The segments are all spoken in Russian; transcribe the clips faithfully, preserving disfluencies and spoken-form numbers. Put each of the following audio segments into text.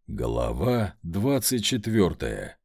Глава двадцать четвёртая.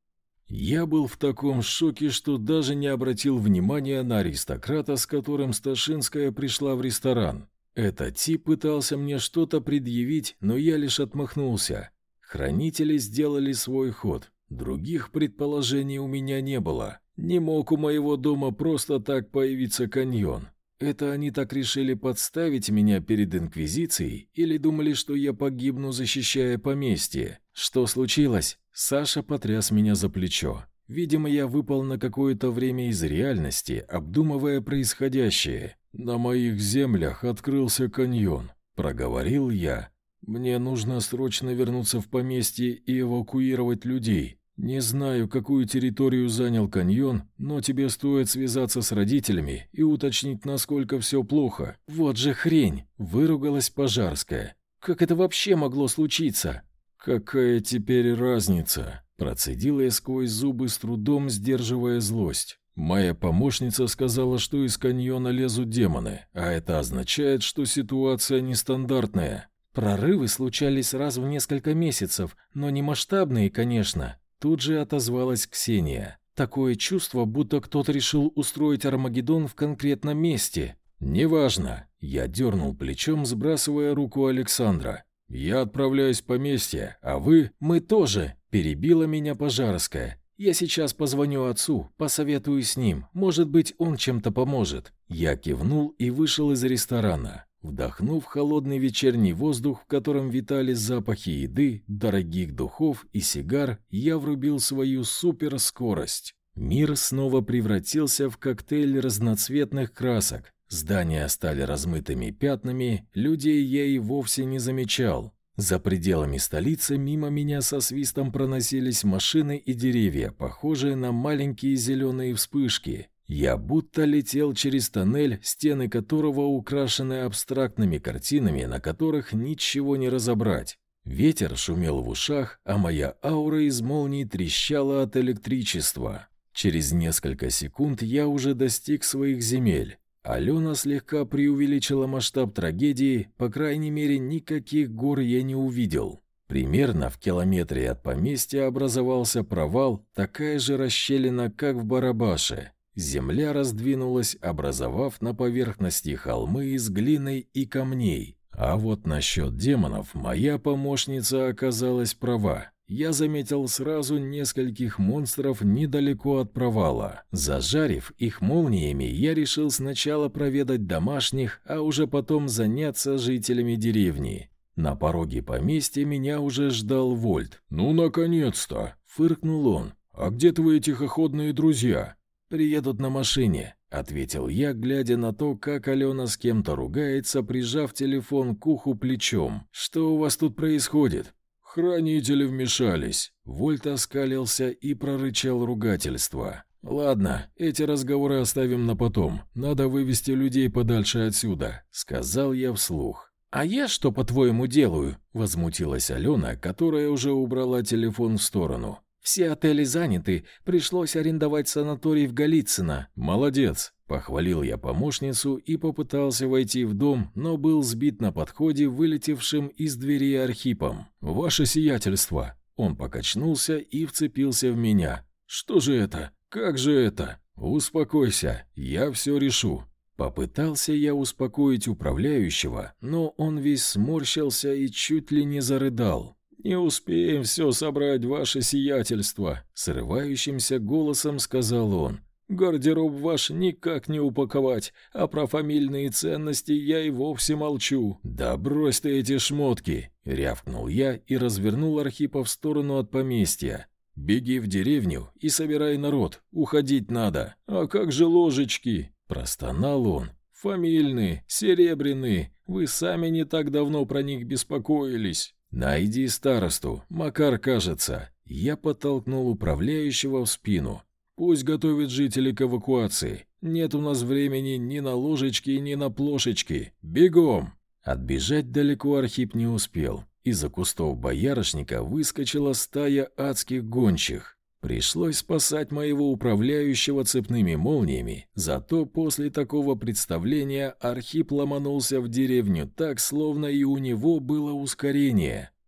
Я был в таком шоке, что даже не обратил внимания на аристократа, с которым Сташинская пришла в ресторан. Этот тип пытался мне что-то предъявить, но я лишь отмахнулся. Хранители сделали свой ход. Других предположений у меня не было. Не мог у моего дома просто так появиться каньон. Это они так решили подставить меня перед Инквизицией или думали, что я погибну, защищая поместье? Что случилось? Саша потряс меня за плечо. Видимо, я выпал на какое-то время из реальности, обдумывая происходящее. «На моих землях открылся каньон», — проговорил я. «Мне нужно срочно вернуться в поместье и эвакуировать людей. Не знаю, какую территорию занял каньон, но тебе стоит связаться с родителями и уточнить, насколько все плохо». «Вот же хрень!» — выругалась Пожарская. «Как это вообще могло случиться?» «Какая теперь разница?» — процедила я сквозь зубы, с трудом сдерживая злость. «Моя помощница сказала, что из каньона лезут демоны, а это означает, что ситуация нестандартная». «Прорывы случались раз в несколько месяцев, но не масштабные, конечно». Тут же отозвалась Ксения. «Такое чувство, будто кто-то решил устроить Армагеддон в конкретном месте». «Неважно». Я дернул плечом, сбрасывая руку Александра. «Я отправляюсь в поместье, а вы...» «Мы тоже», — перебила меня Пожарская. «Я сейчас позвоню отцу, посоветую с ним. Может быть, он чем-то поможет». Я кивнул и вышел из ресторана. Вдохнув холодный вечерний воздух, в котором витали запахи еды, дорогих духов и сигар, я врубил свою суперскорость. Мир снова превратился в коктейль разноцветных красок. Здания стали размытыми пятнами, людей я и вовсе не замечал. За пределами столицы мимо меня со свистом проносились машины и деревья, похожие на маленькие зеленые вспышки. Я будто летел через тоннель, стены которого украшены абстрактными картинами, на которых ничего не разобрать. Ветер шумел в ушах, а моя аура из молний трещала от электричества. Через несколько секунд я уже достиг своих земель. Алена слегка преувеличила масштаб трагедии, по крайней мере, никаких гор я не увидел. Примерно в километре от поместья образовался провал, такая же расщелина, как в Барабаше. Земля раздвинулась, образовав на поверхности холмы из глины и камней. А вот насчет демонов моя помощница оказалась права. Я заметил сразу нескольких монстров недалеко от провала. Зажарив их молниями, я решил сначала проведать домашних, а уже потом заняться жителями деревни. На пороге поместья меня уже ждал Вольт. «Ну, наконец-то!» — фыркнул он. «А где твои тихоходные друзья?» «Приедут на машине», — ответил я, глядя на то, как Алена с кем-то ругается, прижав телефон к уху плечом. «Что у вас тут происходит?» «Хранители вмешались». Вольт оскалился и прорычал ругательство. «Ладно, эти разговоры оставим на потом. Надо вывести людей подальше отсюда», — сказал я вслух. «А я что, по-твоему, делаю?» — возмутилась Алена, которая уже убрала телефон в сторону. «Все отели заняты, пришлось арендовать санаторий в Голицыно». «Молодец», — похвалил я помощницу и попытался войти в дом, но был сбит на подходе вылетевшим из двери Архипом. «Ваше сиятельство». Он покачнулся и вцепился в меня. «Что же это? Как же это? Успокойся, я все решу». Попытался я успокоить управляющего, но он весь сморщился и чуть ли не зарыдал. «Не успеем все собрать, ваше сиятельство», — срывающимся голосом сказал он. «Гардероб ваш никак не упаковать, а про фамильные ценности я и вовсе молчу». «Да брось ты эти шмотки», — рявкнул я и развернул Архипа в сторону от поместья. «Беги в деревню и собирай народ, уходить надо». «А как же ложечки?» — простонал он. «Фамильные, серебряные, вы сами не так давно про них беспокоились». «Найди старосту, Макар, кажется». Я подтолкнул управляющего в спину. «Пусть готовит жителей к эвакуации. Нет у нас времени ни на ложечки, ни на плошечки. Бегом!» Отбежать далеко Архип не успел. Из-за кустов боярышника выскочила стая адских гончих. Пришлось спасать моего управляющего цепными молниями, зато после такого представления Архип ломанулся в деревню так, словно и у него было ускорение.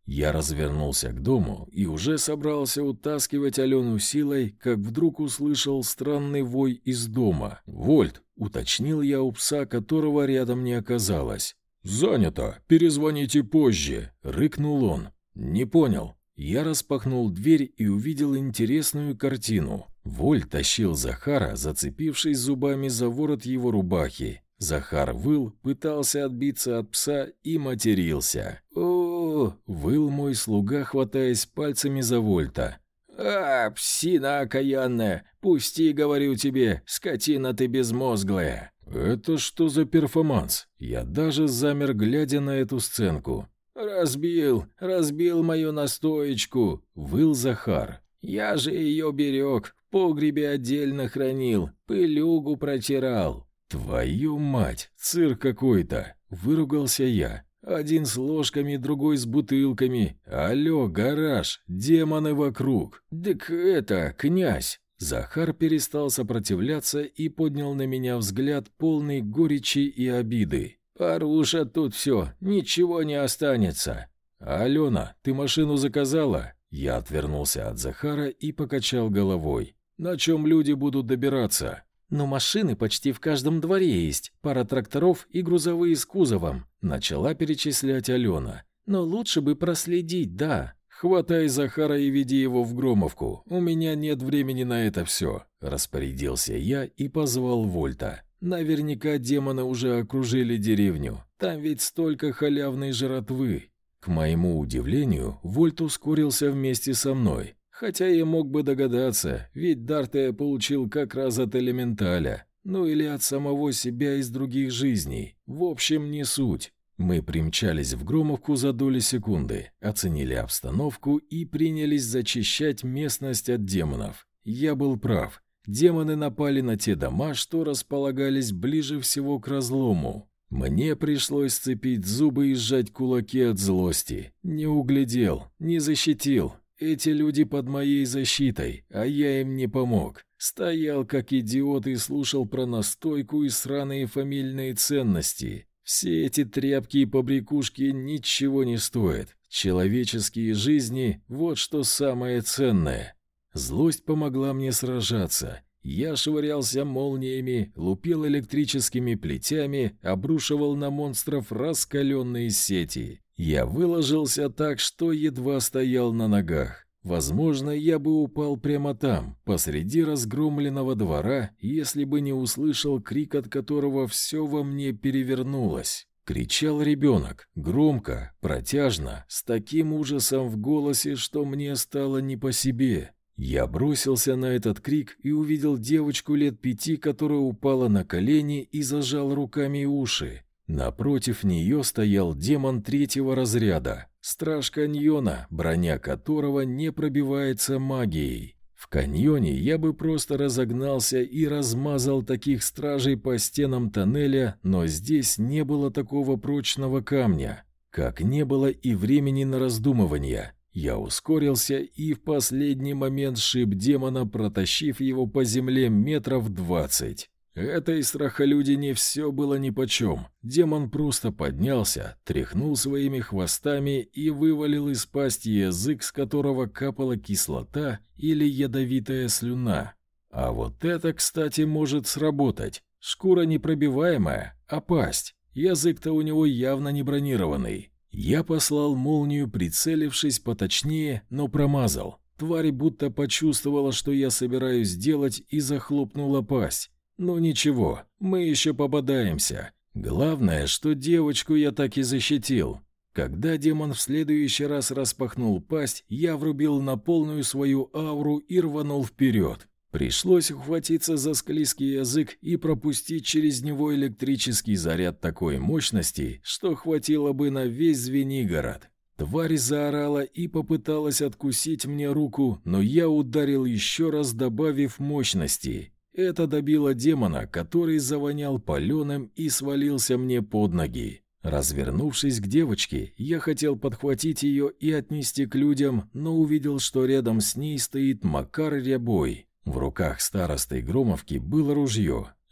Я развернулся к дому и уже собрался утаскивать Алену силой, как вдруг услышал странный вой из дома. «Вольт!» — уточнил я у пса, которого рядом не оказалось. «Занято! Перезвоните позже!» — рыкнул он. «Не понял». Я распахнул дверь и увидел интересную картину. Вольт тащил Захара, зацепившись зубами за ворот его рубахи. Захар выл, пытался отбиться от пса и матерился. «О-о-о!» — выл мой слуга, хватаясь пальцами за Вольта. «А, псина окаянная! Пусти, говорю тебе, скотина ты безмозглая!» «Это что за перформанс?» Я даже замер, глядя на эту сценку. «Разбил, разбил мою настоечку!» — выл Захар. «Я же ее берег, в погребе отдельно хранил, пылюгу протирал». «Твою мать, цирк какой-то!» — выругался я. «Один с ложками, другой с бутылками. Алло, гараж, демоны вокруг!» «Так это, князь!» Захар перестал сопротивляться и поднял на меня взгляд, полный горечи и обиды. «Порушат тут все, ничего не останется». «Алена, ты машину заказала?» Я отвернулся от Захара и покачал головой. «На чем люди будут добираться?» «Но машины почти в каждом дворе есть, пара тракторов и грузовые с кузовом», — начала перечислять Алена. «Но лучше бы проследить, да». «Хватай Захара и веди его в Громовку, у меня нет времени на это все», — распорядился я и позвал Вольта. «Наверняка демоны уже окружили деревню, там ведь столько халявной жратвы». К моему удивлению, Вольт ускорился вместе со мной. Хотя я мог бы догадаться, ведь дар-то я получил как раз от элементаля, ну или от самого себя из других жизней. В общем, не суть. Мы примчались в Громовку за доли секунды, оценили обстановку и принялись зачищать местность от демонов. Я был прав. Демоны напали на те дома, что располагались ближе всего к разлому. Мне пришлось сцепить зубы и сжать кулаки от злости. Не углядел, не защитил. Эти люди под моей защитой, а я им не помог. Стоял как идиот и слушал про настойку и сраные фамильные ценности. Все эти тряпки и побрякушки ничего не стоят. Человеческие жизни – вот что самое ценное. Злость помогла мне сражаться. Я швырялся молниями, лупил электрическими плетями, обрушивал на монстров раскаленные сети. Я выложился так, что едва стоял на ногах. Возможно, я бы упал прямо там, посреди разгромленного двора, если бы не услышал крик, от которого все во мне перевернулось. Кричал ребенок, громко, протяжно, с таким ужасом в голосе, что мне стало не по себе. Я бросился на этот крик и увидел девочку лет пяти, которая упала на колени и зажала руками уши. Напротив нее стоял демон третьего разряда, страж каньона, броня которого не пробивается магией. В каньоне я бы просто разогнался и размазал таких стражей по стенам тоннеля, но здесь не было такого прочного камня, как не было и времени на раздумывания. Я ускорился и в последний момент сшиб демона, протащив его по земле метров двадцать. Этой страхолюдине все было нипочем. Демон просто поднялся, тряхнул своими хвостами и вывалил из пасти язык, с которого капала кислота или ядовитая слюна. А вот это, кстати, может сработать. Шкура непробиваемая, а пасть. Язык-то у него явно не бронированный. Я послал молнию, прицелившись поточнее, но промазал. Тварь будто почувствовала, что я собираюсь делать, и захлопнула пасть. Ну ничего, мы еще пободаемся. Главное, что девочку я так и защитил. Когда демон в следующий раз распахнул пасть, я врубил на полную свою ауру и рванул вперед. Пришлось ухватиться за склизкий язык и пропустить через него электрический заряд такой мощности, что хватило бы на весь Звенигород. Тварь заорала и попыталась откусить мне руку, но я ударил еще раз, добавив мощности. Это добило демона, который завонял паленым и свалился мне под ноги. Развернувшись к девочке, я хотел подхватить ее и отнести к людям, но увидел, что рядом с ней стоит Макар Рябой. В руках старосты Громовки было ружье,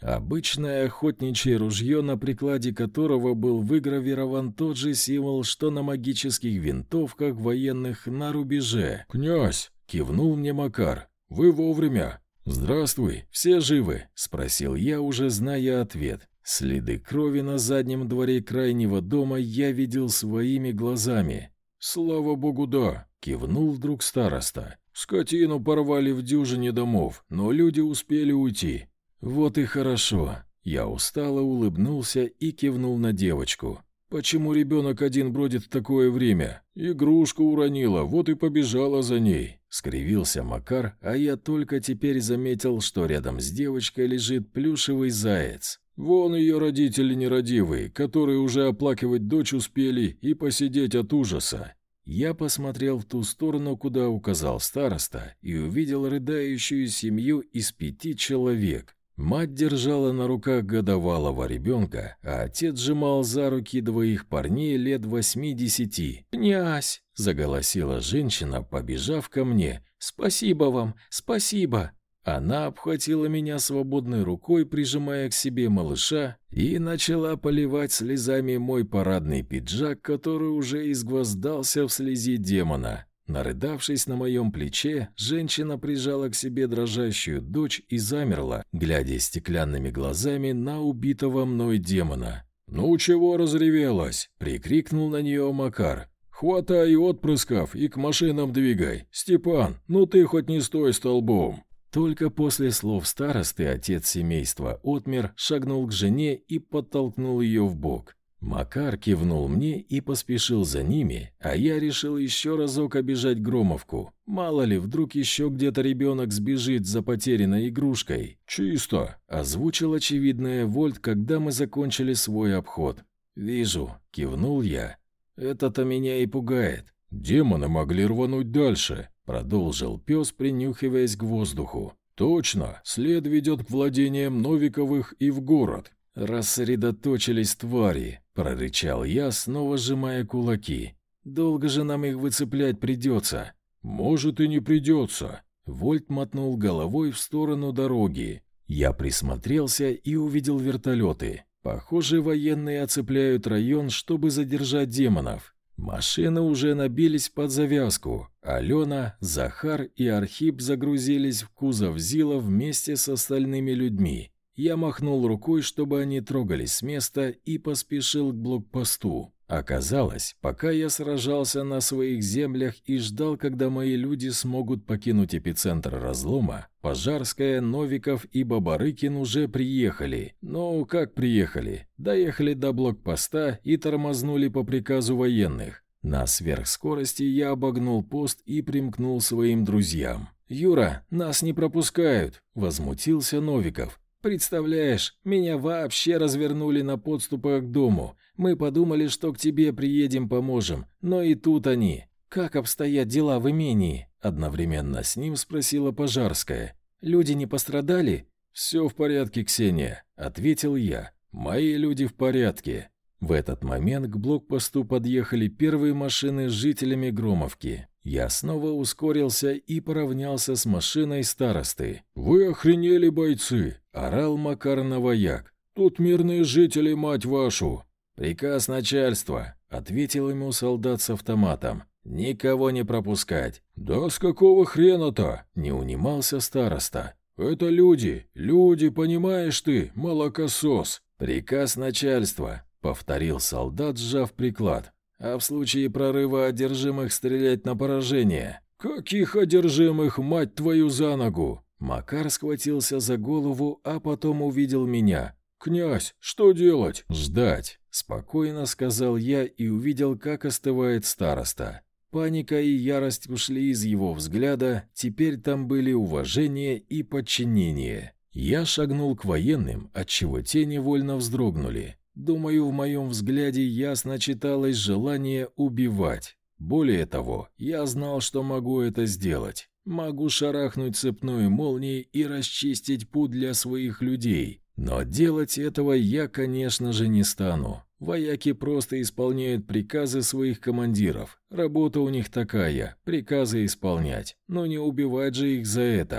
Обычное охотничье ружье, на прикладе которого был выгравирован тот же символ, что на магических винтовках военных на рубеже. «Князь!» — кивнул мне Макар. «Вы вовремя!» «Здравствуй, все живы?» — спросил я, уже зная ответ. Следы крови на заднем дворе крайнего дома я видел своими глазами. «Слава богу, да!» — кивнул вдруг староста. «Скотину порвали в дюжине домов, но люди успели уйти». «Вот и хорошо». Я устало улыбнулся и кивнул на девочку. «Почему ребенок один бродит в такое время? Игрушку уронила, вот и побежала за ней», — скривился Макар, а я только теперь заметил, что рядом с девочкой лежит плюшевый заяц. «Вон ее родители нерадивые, которые уже оплакивать дочь успели и посидеть от ужаса». Я посмотрел в ту сторону, куда указал староста, и увидел рыдающую семью из пяти человек. Мать держала на руках годовалого ребенка, а отец сжимал за руки двоих парней лет восьми-десяти. «Князь!» — заголосила женщина, побежав ко мне. «Спасибо вам! Спасибо!» Она обхватила меня свободной рукой, прижимая к себе малыша, и начала поливать слезами мой парадный пиджак, который уже изгвоздался в слези демона. Нарыдавшись на моем плече, женщина прижала к себе дрожащую дочь и замерла, глядя стеклянными глазами на убитого мной демона. «Ну чего разревелась?» — прикрикнул на нее Макар. «Хватай отпрысков и к машинам двигай. Степан, ну ты хоть не стой столбом». Только после слов старосты отец семейства отмер, шагнул к жене и подтолкнул ее в бок. Макар кивнул мне и поспешил за ними, а я решил еще разок обижать Громовку. Мало ли, вдруг еще где-то ребенок сбежит за потерянной игрушкой. «Чисто», — озвучил очевидное Вольт, когда мы закончили свой обход. «Вижу», — кивнул я. «Это-то меня и пугает». «Демоны могли рвануть дальше», — продолжил пес, принюхиваясь к воздуху. «Точно, след ведет к владениям Новиковых и в город». «Рассредоточились твари», — прорычал я, снова сжимая кулаки. «Долго же нам их выцеплять придется». «Может, и не придется». Вольт мотнул головой в сторону дороги. Я присмотрелся и увидел вертолеты. Похоже, военные оцепляют район, чтобы задержать демонов. Машины уже набились под завязку. Алена, Захар и Архип загрузились в кузов Зила вместе с остальными людьми. Я махнул рукой, чтобы они трогались с места, и поспешил к блокпосту. Оказалось, пока я сражался на своих землях и ждал, когда мои люди смогут покинуть эпицентр разлома, Пожарская, Новиков и Бабарыкин уже приехали. Ну, как приехали? Доехали до блокпоста и тормознули по приказу военных. На сверхскорости я обогнул пост и примкнул своим друзьям. «Юра, нас не пропускают!» – возмутился Новиков. «Представляешь, меня вообще развернули на подступах к дому. Мы подумали, что к тебе приедем, поможем, но и тут они. Как обстоят дела в имении?» Одновременно с ним спросила Пожарская. «Люди не пострадали?» «Все в порядке, Ксения», — ответил я. «Мои люди в порядке». В этот момент к блокпосту подъехали первые машины с жителями Громовки. Я снова ускорился и поравнялся с машиной старосты. «Вы охренели, бойцы!» – орал Макар на вояк. «Тут мирные жители, мать вашу!» «Приказ начальства», – ответил ему солдат с автоматом. «Никого не пропускать». «Да с какого хрена-то?» – не унимался староста. «Это люди, люди, понимаешь ты, молокосос». «Приказ начальства», – повторил солдат, сжав приклад. «А в случае прорыва одержимых стрелять на поражение». «Каких одержимых, мать твою, за ногу?» Макар схватился за голову, а потом увидел меня. «Князь, что делать?» «Ждать», — спокойно сказал я и увидел, как остывает староста. Паника и ярость ушли из его взгляда, теперь там были уважение и подчинение. Я шагнул к военным, отчего те невольно вздрогнули. Думаю, в моем взгляде ясно читалось желание убивать. Более того, я знал, что могу это сделать. Могу шарахнуть цепной молнией и расчистить путь для своих людей. Но делать этого я, конечно же, не стану. Вояки просто исполняют приказы своих командиров. Работа у них такая – приказы исполнять. Но не убивать же их за это.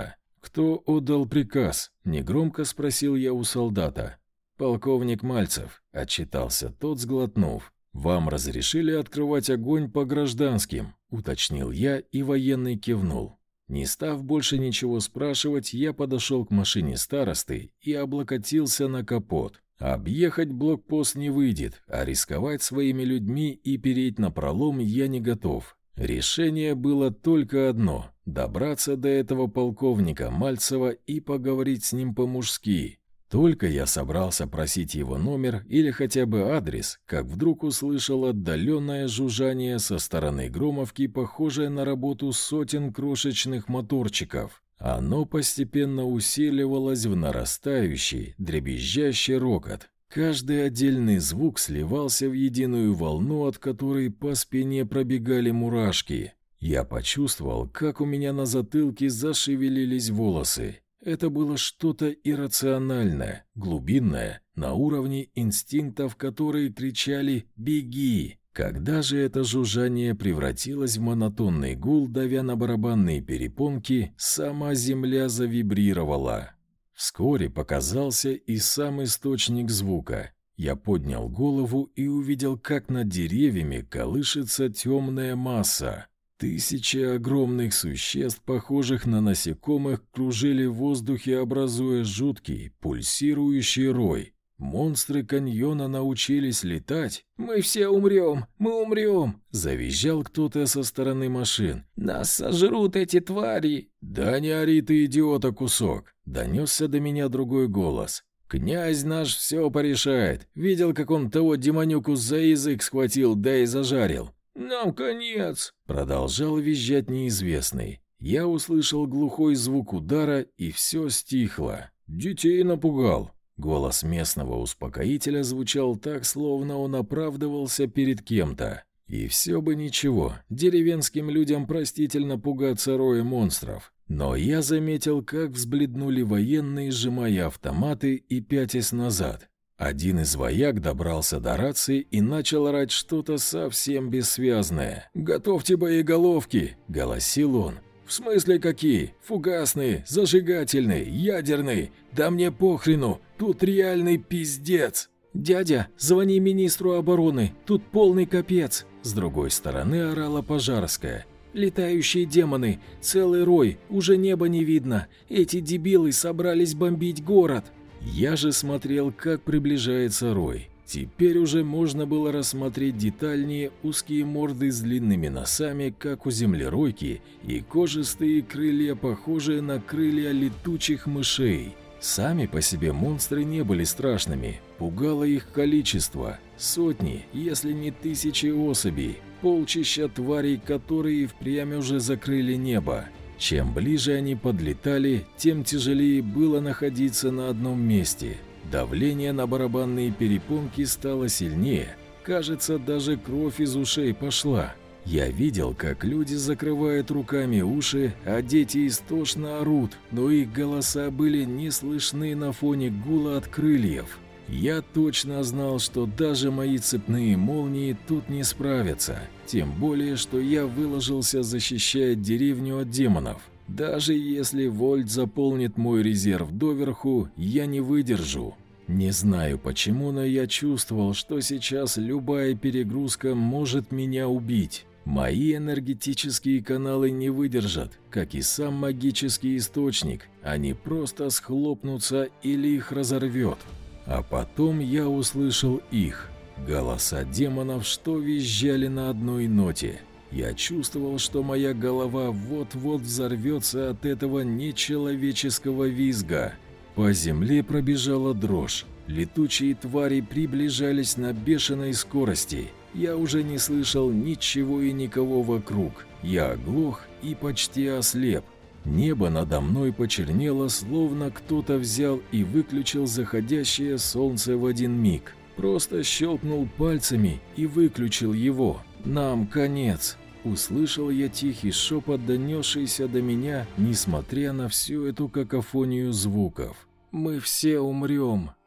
«Кто отдал приказ?» — негромко спросил я у солдата. «Полковник Мальцев», — отчитался тот, сглотнув. «Вам разрешили открывать огонь по гражданским?» — уточнил я, и военный кивнул. Не став больше ничего спрашивать, я подошел к машине старосты и облокотился на капот. Объехать блокпост не выйдет, а рисковать своими людьми и переть напролом я не готов. Решение было только одно — добраться до этого полковника Мальцева и поговорить с ним по-мужски. Только я собрался просить его номер или хотя бы адрес, как вдруг услышал отдаленное жужжание со стороны Громовки, похожее на работу сотен крошечных моторчиков. Оно постепенно усиливалось в нарастающий, дребезжащий рокот. Каждый отдельный звук сливался в единую волну, от которой по спине пробегали мурашки. Я почувствовал, как у меня на затылке зашевелились волосы. Это было что-то иррациональное, глубинное, на уровне инстинктов, которые кричали «Беги!». Когда же это жужжание превратилось в монотонный гул, давя на барабанные перепонки, сама земля завибрировала. Вскоре показался и сам источник звука. Я поднял голову и увидел, как над деревьями колышется темная масса. Тысячи огромных существ, похожих на насекомых, кружили в воздухе, образуя жуткий, пульсирующий рой. Монстры каньона научились летать. «Мы все умрем! Мы умрем!» — завизжал кто-то со стороны машин. «Нас сожрут эти твари!» «Да не ори ты, идиота, кусок!» — донесся до меня другой голос. «Князь наш все порешает. Видел, как он того демонюку за язык схватил, да и зажарил». «Нам конец!» — продолжал визжать неизвестный. Я услышал глухой звук удара, и все стихло. «Детей напугал!» Голос местного успокоителя звучал так, словно он оправдывался перед кем-то. И все бы ничего, деревенским людям простительно пугаться роя монстров. Но я заметил, как взбледнули военные, сжимая автоматы и пятясь назад. Один из вояк добрался до рации и начал орать что-то совсем бессвязное. «Готовьте боеголовки!» — голосил он. «В смысле какие? Фугасные, зажигательные, ядерные? Да мне похрену, тут реальный пиздец!» «Дядя, звони министру обороны, тут полный капец!» С другой стороны орала Пожарская. «Летающие демоны, целый рой, уже неба не видно. Эти дебилы собрались бомбить город!» Я же смотрел, как приближается рой. Теперь уже можно было рассмотреть детальнее узкие морды с длинными носами, как у землеройки, и кожистые крылья, похожие на крылья летучих мышей. Сами по себе монстры не были страшными, пугало их количество. Сотни, если не тысячи особей, полчища тварей, которые впрямь уже закрыли небо. Чем ближе они подлетали, тем тяжелее было находиться на одном месте. Давление на барабанные перепонки стало сильнее. Кажется, даже кровь из ушей пошла. Я видел, как люди закрывают руками уши, а дети истошно орут, но их голоса были не слышны на фоне гула от крыльев. Я точно знал, что даже мои цепные молнии тут не справятся, тем более, что я выложился защищать деревню от демонов. Даже если Вольт заполнит мой резерв доверху, я не выдержу. Не знаю почему, но я чувствовал, что сейчас любая перегрузка может меня убить. Мои энергетические каналы не выдержат, как и сам магический источник, они просто схлопнутся или их разорвет. А потом я услышал их, голоса демонов, что визжали на одной ноте. Я чувствовал, что моя голова вот-вот взорвется от этого нечеловеческого визга. По земле пробежала дрожь. Летучие твари приближались на бешеной скорости. Я уже не слышал ничего и никого вокруг. Я оглох и почти ослеп. Небо надо мной почернело, словно кто-то взял и выключил заходящее солнце в один миг. Просто щелкнул пальцами и выключил его. «Нам конец!» Услышал я тихий шепот, донесшийся до меня, несмотря на всю эту какофонию звуков. «Мы все умрем!»